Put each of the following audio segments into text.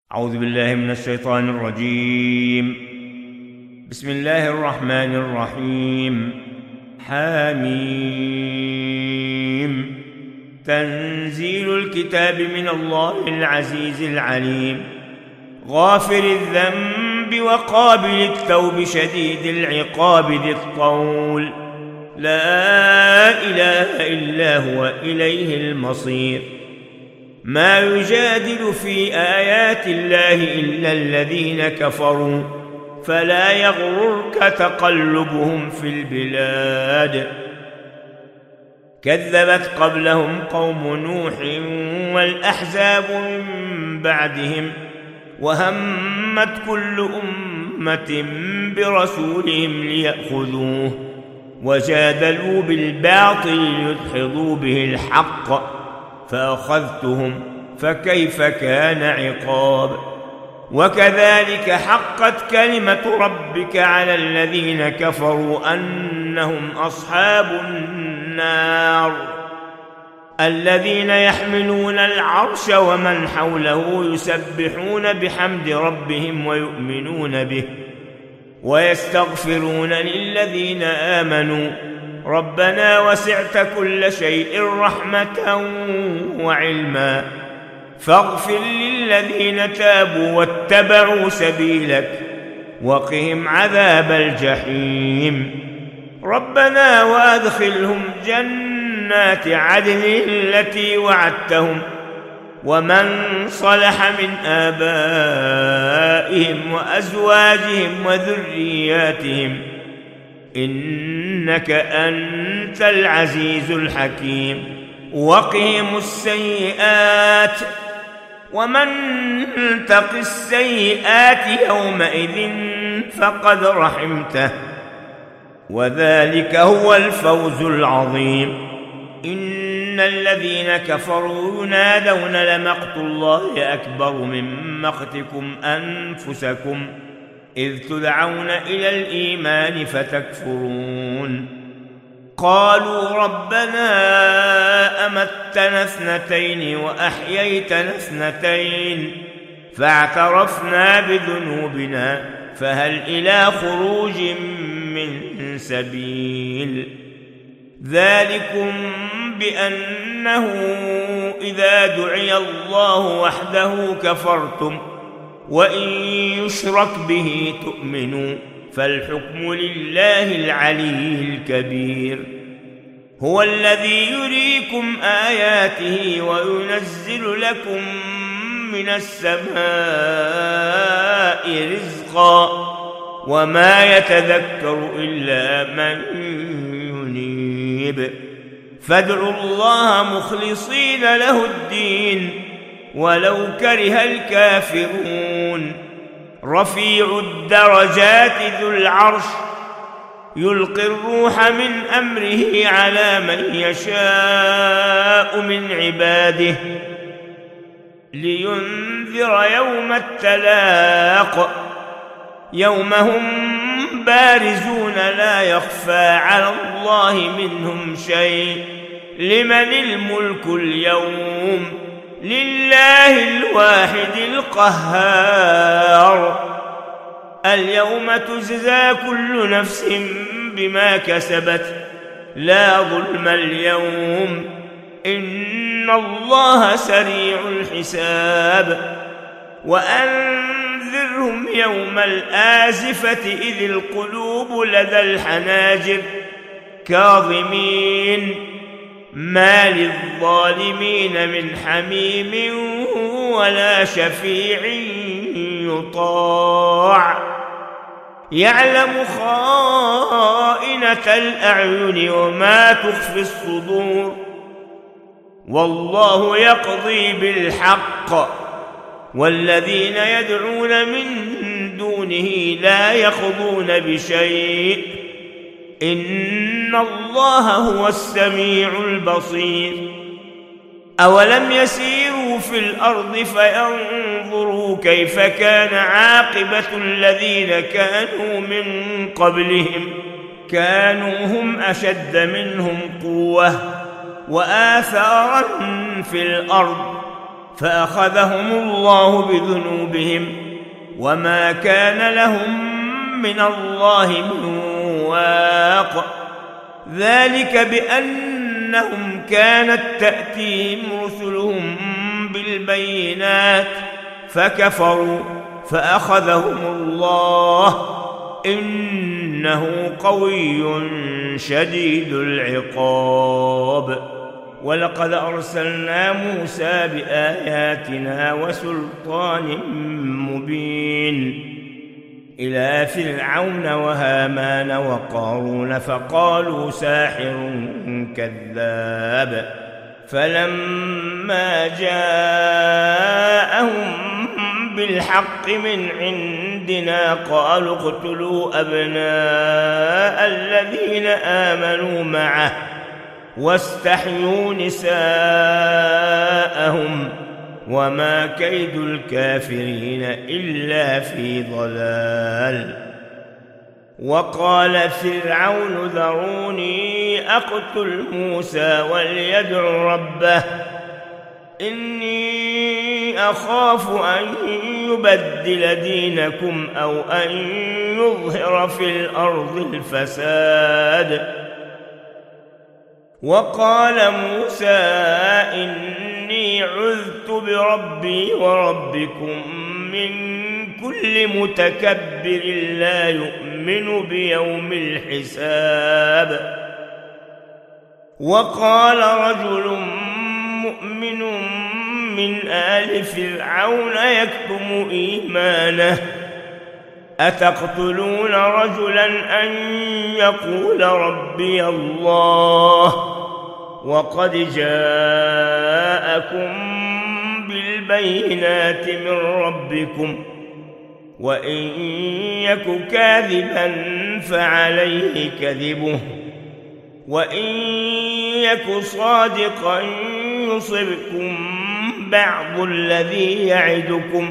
أعوذ بالله من الشيطان الرجيم. بسم الله الرحمن الرحيم. حميم. تنزيل الكتاب من الله العزيز العليم، غافر الذنب وقابل التوب شديد العقاب ذي الطول، لا إله إلا هو إليه المصير. ما يجادل في آيات الله إلا الذين كفروا، فلا يغررك تقلبهم في البلاد. كذبت قبلهم قوم نوح والأحزاب من بعدهم، وهمت كل أمة برسولهم ليأخذوه، وجادلوا بالباطل ليدحضوا به الحق، فأخذتهم فكيف كان عقاب. وكذلك حقت كلمة ربك على الذين كفروا أنهم أصحاب النار. الذين يحملون العرش ومن حوله يسبحون بحمد ربهم ويؤمنون به ويستغفرون للذين آمنوا ربنا وسعت كل شيء رحمة وعلما فاغفر للذين تابوا واتبعوا سبيلك وقهم عذاب الجحيم. ربنا وأدخلهم جنات عدن التي وعدتهم ومن صلح من آبائهم وأزواجهم وذرياتهم إنك أنت العزيز الحكيم. وقهم السيئات ومن تق السيئات يومئذ فقد رحمته، وذلك هو الفوز العظيم. إن الذين كفروا ينادون لمقت الله أكبر من مقتكم أنفسكم إذ تدعون إلى الإيمان فتكفرون. قالوا ربنا أمتنا اثنتين وأحييتنا اثنتين فاعترفنا بذنوبنا فهل إلى خروج من سبيل. ذلكم بأنه إذا دعي الله وحده كفرتم وإن يشرك به تؤمنوا فالحكم لله العلي الكبير. هو الذي يريكم آياته وينزل لكم من السماء رزقا وما يتذكر إلا من ينيب. فادعوا الله مخلصين له الدين ولو كره الكافرون. رفيع الدرجات ذو العرش يلقي الروح من أمره على من يشاء من عباده لينذر يوم التلاق يوم هم بارزون لا يخفى على الله منهم شيء. لمن الملك اليوم؟ لله الواحد القهار. اليوم تجزى كل نفس بما كسبت لا ظلم اليوم إن الله سريع الحساب. وأنذرهم يوم الآزفة إذ القلوب لدى الحناجر كاظمين ما للظالمين من حميم ولا شفيع يطاع. يعلم خائنة الأعين وما تخفي الصدور والله يقضي بالحق والذين يدعون من دونه لا يقضون بشيء إن الله هو السميع البصير. أولم يسيروا في الأرض فينظروا كيف كان عاقبة الذين كانوا من قبلهم كانوا هم أشد منهم قوة وآثارا في الأرض فأخذهم الله بذنوبهم وما كان لهم من الله من واق. ذلك بأنهم كانت تأتيهم رسلهم بالبينات فكفروا فأخذهم الله إنه قوي شديد العقاب. ولقد أرسلنا موسى بآياتنا وسلطان مبين إلى فرعون وهامان وقارون فقالوا ساحر كذاب. فلما جاءهم بالحق من عندنا قالوا اقتلوا أبناء الذين آمنوا معه واستحيوا نساءهم وما كيد الكافرين إلا في ضلال. وقال فرعون ذروني أقتل موسى وليدع ربه إني أخاف أن يبدل دينكم أو أن يظهر في الأرض الفساد. وقال موسى إني عذت بربي وربكم من كل متكبر لا يؤمن بيوم الحساب. وقال رجل مؤمن من آل فرعون يكتم إيمانه أتقتلون رجلا أن يقول ربي الله وقد جاءكم بالبينات من ربكم وإن يك كاذبا فعليه كذبه وإن يك صادقا يصبكم بعض الذي يعدكم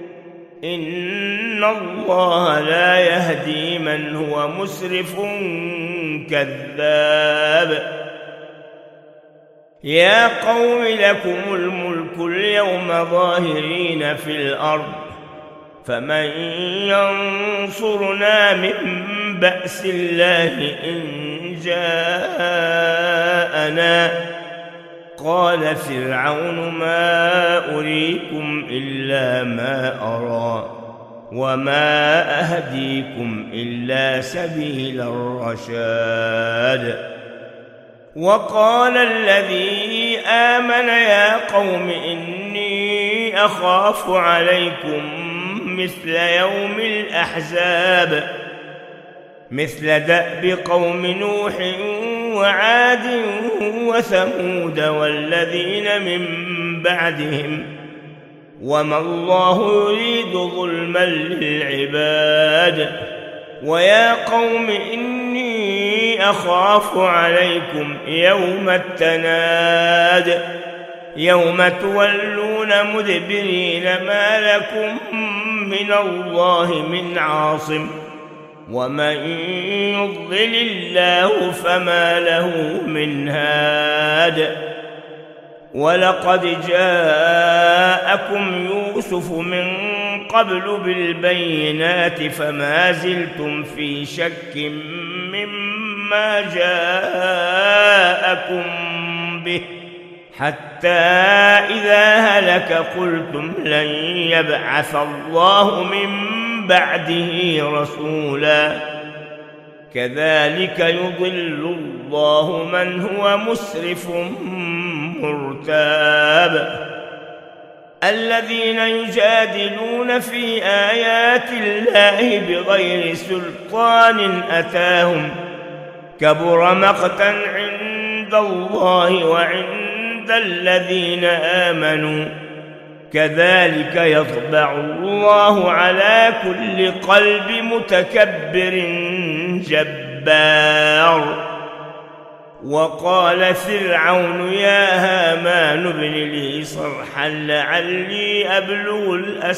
إن الله لا يهدي من هو مسرف كذاب. يا قوم لكم الملك اليوم ظاهرين في الأرض فمن ينصرنا من بأس الله إن جاءنا. قال فرعون ما أريكم إلا ما أرى وما أهديكم إلا سبيل الرشاد. وقال الذي آمن يا قوم إني أخاف عليكم مثل يوم الأحزاب مثل دأب قوم نوح وعاد وثمود والذين من بعدهم وما الله يريد ظلما للعباد. ويا قوم إني أخاف عليكم يوم التناد يوم تولون مدبرين ما لكم من الله من عاصم ومن يضلل الله فما له من هاد. ولقد جاءكم يوسف من قبل بالبينات فما زلتم في شك مما جاءكم به حتى إذا هلك قلتم لن يبعث الله من بعده رسولا كذلك يضل الله من هو مسرف مرتاب. الذين يجادلون في آيات الله بغير سلطان أتاهم كبر مقتا عند الله وعند الذين آمنوا كذلك يطبع الله على كل قلب متكبر جبار. وقال فرعون يا هامان ابن لي صرحا لعلي أبلغ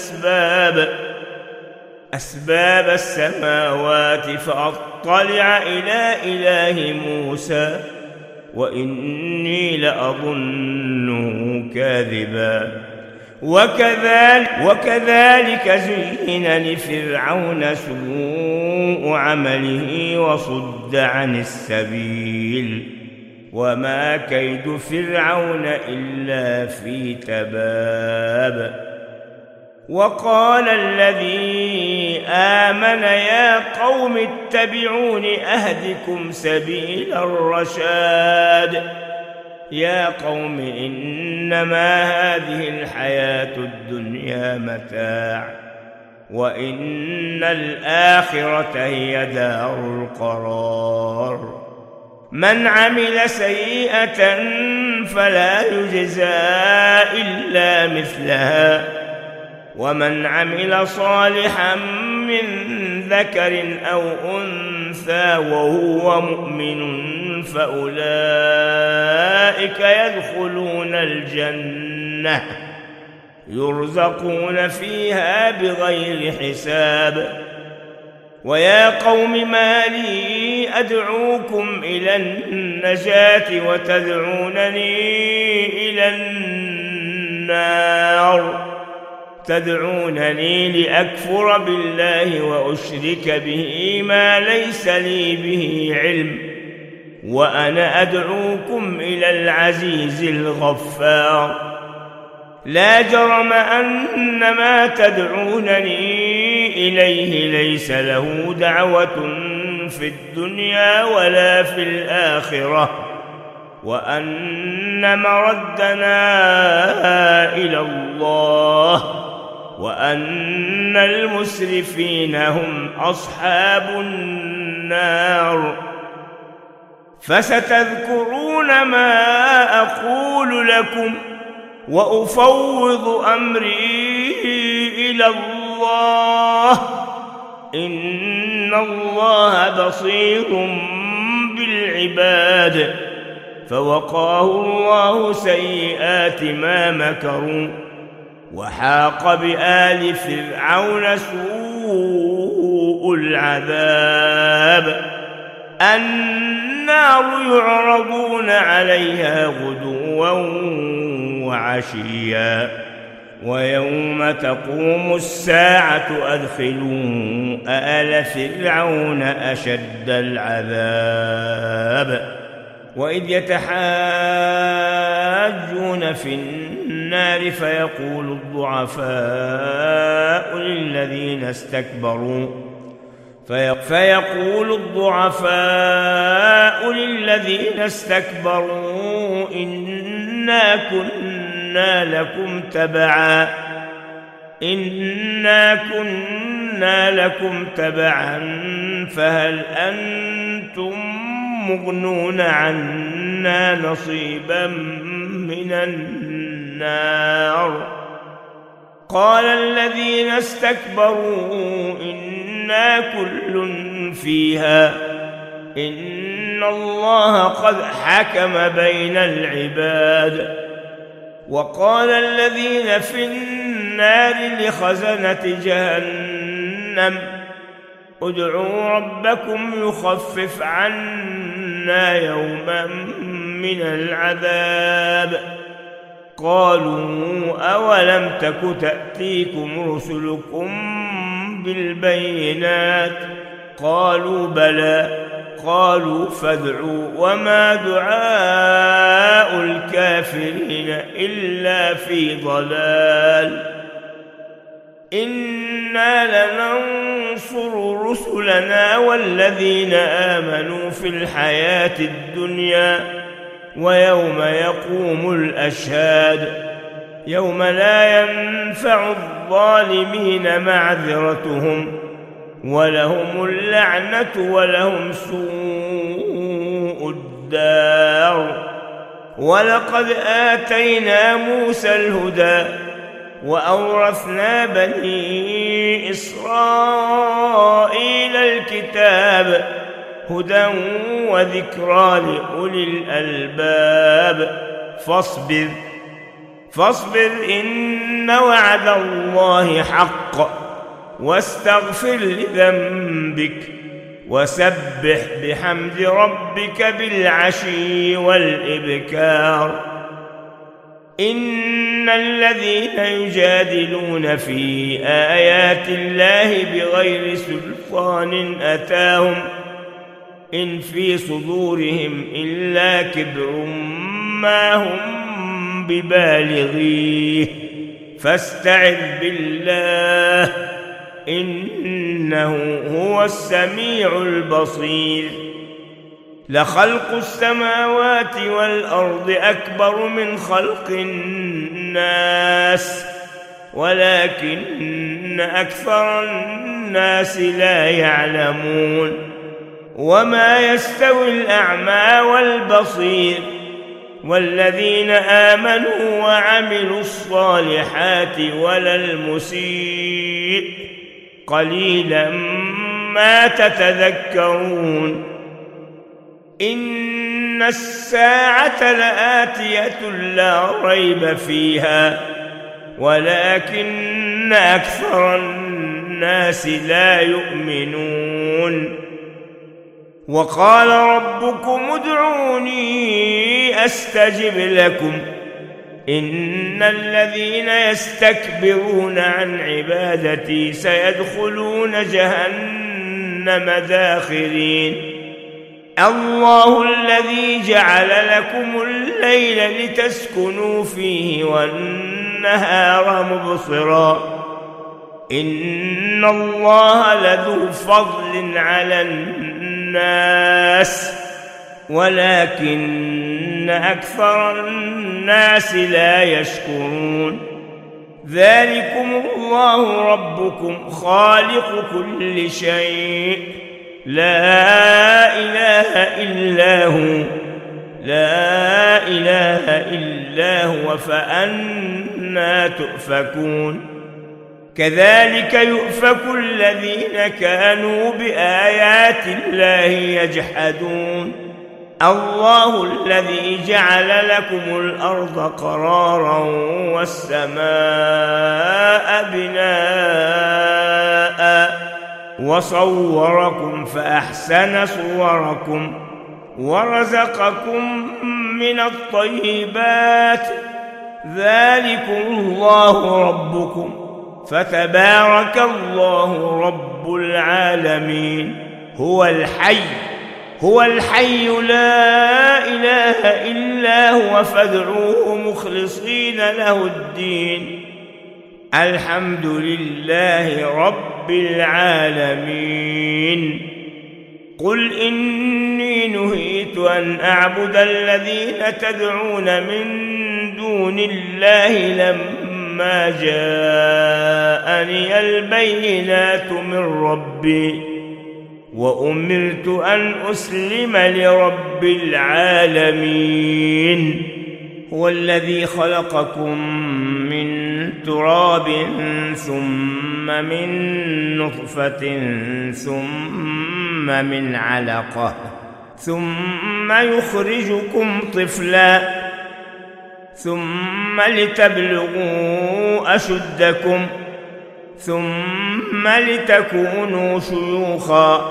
أسباب السماوات فأطلع إلى إله موسى وإني لأظنه كاذبا. وكذلك زين لفرعون سوء عمله وصد عن السبيل وما كيد فرعون إلا في تباب. وقال الذي آمن يا قوم اتبعون أهدكم سبيل الرشاد. يا قوم إنما هذه الحياة الدنيا متاع وإن الآخرة هي دار القرار. من عمل سيئة فلا يجزى إلا مثلها ومن عمل صالحا من ذكر أو أنثى وهو مؤمن فأولئك يدخلون الجنة يرزقون فيها بغير حساب. ويا قوم ما لي أدعوكم إلى النجاة وتدعونني إلى النار. تدعونني لأكفر بالله وأشرك به ما ليس لي به علم وأنا أدعوكم إلى العزيز الغفار. لا جرم أن ما تدعونني إليه ليس له دعوة في الدنيا ولا في الآخرة وأن مردنا إلى الله وأن المسرفين هم أصحاب النار. فستذكرون ما أقول لكم وأفوض أمري إلى الله إن الله بصير بالعباد. فوقاه الله سيئات ما مكروا وحاق بآل فرعون سوء العذاب. النار يعرضون عليها غدوا وعشيا ويوم تقوم الساعة أدخلوا آل فرعون أشد العذاب. وإذ يتحاجون في النار فيقول الضعفاء للذين استكبروا إنا كنا لكم تبعا فهل أنتم مغنون عنا نصيبا من النار. قال الذين استكبروا إنا كل فيها إن الله قد حكم بين العباد. وقال الذين في النار لخزنة جهنم ادعوا ربكم يخفف عنا يوما من العذاب. قالوا أولم تك تأتيكم رسلكم بالبينات قالوا بلى قالوا فادعوا وما دعاء الكافرين إلا في ضلال. إنا لننصر رسلنا والذين آمنوا في الحياة الدنيا ويوم يقوم الأشهاد يوم لا ينفع الظالمين معذرتهم ولهم اللعنة ولهم سوء الدار. ولقد آتينا موسى الهدى وأورثنا بني إسرائيل الكتاب هدى وذكرى لأولي الألباب. فاصبر إن وعد الله حق واستغفر لذنبك وسبح بحمد ربك بالعشي والإبكار. إن الذين يجادلون في آيات الله بغير سلطان أتاهم إن في صدورهم إلا كبر ما هم ببالغيه فاستعذ بالله إنه هو السميع البصير. لخلق السماوات والأرض أكبر من خلق الناس ولكن أكثر الناس لا يعلمون. وما يستوي الأعمى والبصير والذين آمنوا وعملوا الصالحات ولا المسيء قليلا ما تتذكرون. إن الساعة لآتية لا ريب فيها ولكن أكثر الناس لا يؤمنون. وقال ربكم ادعوني أستجب لكم إن الذين يستكبرون عن عبادتي سيدخلون جهنم داخرين. الله الذي جعل لكم الليل لتسكنوا فيه والنهار مبصرا إن الله لذو فضل على الناس ولكن أكثر الناس لا يشكرون. ذلكم الله ربكم خالق كل شيء لا إله إلا هو فأنى تؤفكون. كذلك يؤفك الذين كانوا بآيات الله يجحدون. الله الذي جعل لكم الأرض قرارا والسماء بناء وصوركم فأحسن صوركم ورزقكم من الطيبات ذلكم الله ربكم فتبارك الله رب العالمين. هو الحي لا إله إلا هو فادعوه مخلصين له الدين الحمد لله رب العالمين. قل إني نهيت أن أعبد الذين تدعون من دون الله لما جاءني البينات من ربي وأمرت أن أسلم لرب العالمين. هو الذي خلقكم من تراب ثم من نطفة ثم من علقة ثم يخرجكم طفلا ثم لتبلغوا أشدكم ثم لتكونوا شيوخا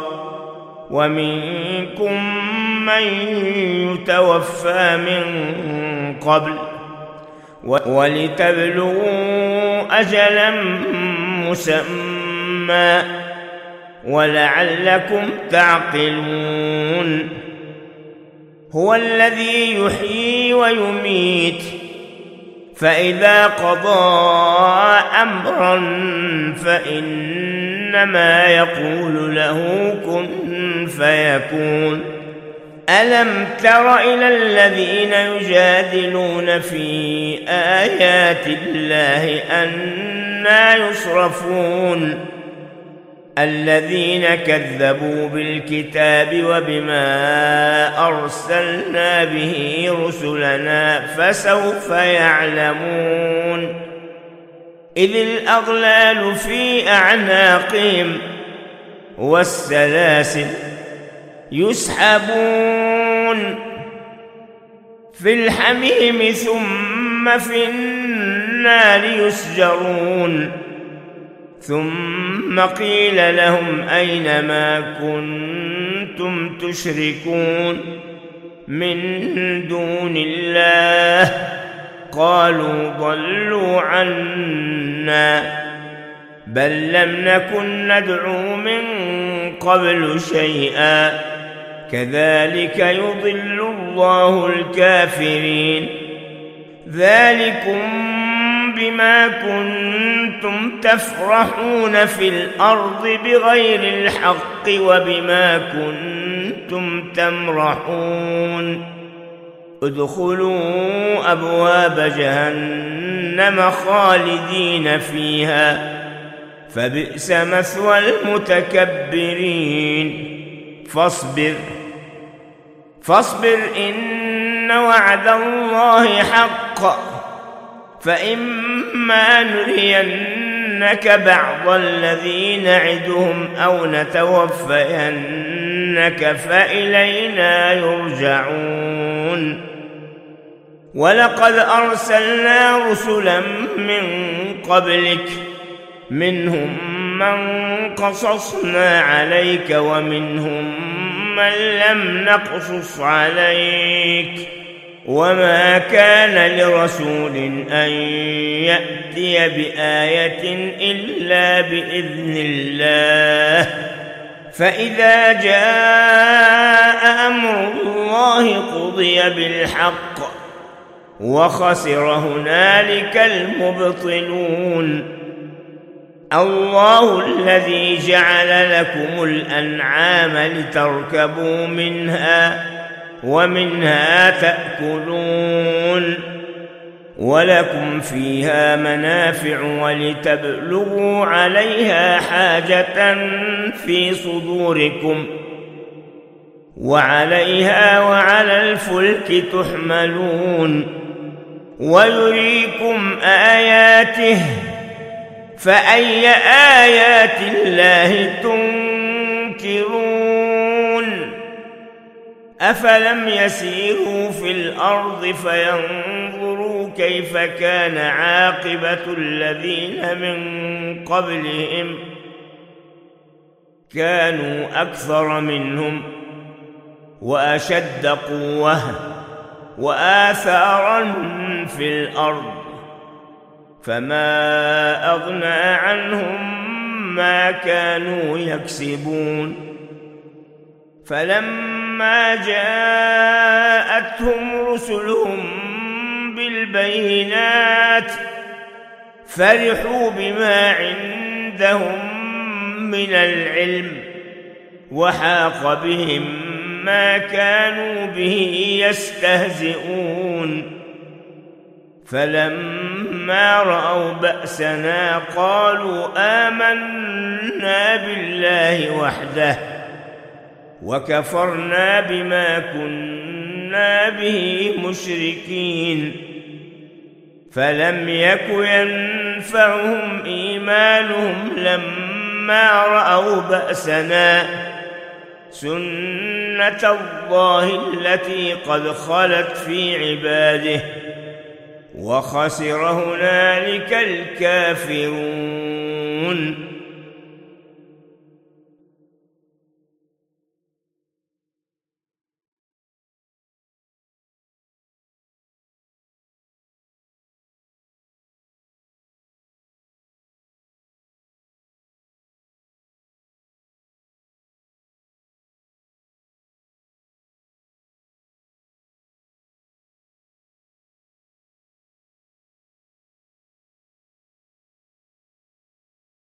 ومنكم من يتوفى من قبل ولتبلغوا أجلا مسمى ولعلكم تعقلون. هو الذي يحيي ويميت فإذا قضى أمرا فإنما يقول له كن فيكون. ألم تر إلى الذين يجادلون في آيات الله أنى يصرفون الذين كذبوا بالكتاب وبما أرسلنا به رسلنا فسوف يعلمون. إذ الأغلال في أعناقهم والسلاسل يسحبون في الحميم ثم في النار يسجرون. ثم قيل لهم أين ما كنتم تشركون من دون الله قالوا ضلوا عنا بل لم نكن ندعو من قبل شيئا كذلك يضل الله الكافرين ذلكم بما كنتم تفرحون في الأرض بغير الحق وبما كنتم تمرحون ادخلوا أبواب جهنم خالدين فيها فبئس مثوى المتكبرين فاصبر إن وعد الله حق فإما نرينك بعض الذي نعدهم أو نتوفينك فإلينا يرجعون ولقد أرسلنا رسلا من قبلك منهم من قصصنا عليك ومنهم من لم نقصص عليك وما كان لرسول أن يأتي بآية إلا بإذن الله فإذا جاء أمر الله قضي بالحق وخسر هنالك المبطلون الله الذي جعل لكم الأنعام لتركبوا منها ومنها تأكلون ولكم فيها منافع ولتبلغوا عليها حاجة في صدوركم وعليها وعلى الفلك تحملون ويريكم آياته فأي آيات الله تنكرون أفلم يسيروا في الأرض فينظروا كيف كان عاقبة الذين من قبلهم كانوا أكثر منهم وأشد قوة وآثارا في الأرض فما أغنى عنهم ما كانوا يكسبون فلما جاءتهم رسلهم بالبينات فرحوا بما عندهم من العلم وحاق بهم ما كانوا به يستهزئون فلما رأوا بأسنا قالوا آمنا بالله وحده وكفرنا بما كنا به مشركين فلم يك ينفعهم إيمانهم لما رأوا بأسنا سنة الله التي قد خلت في عباده وخسر هنالك الكافرون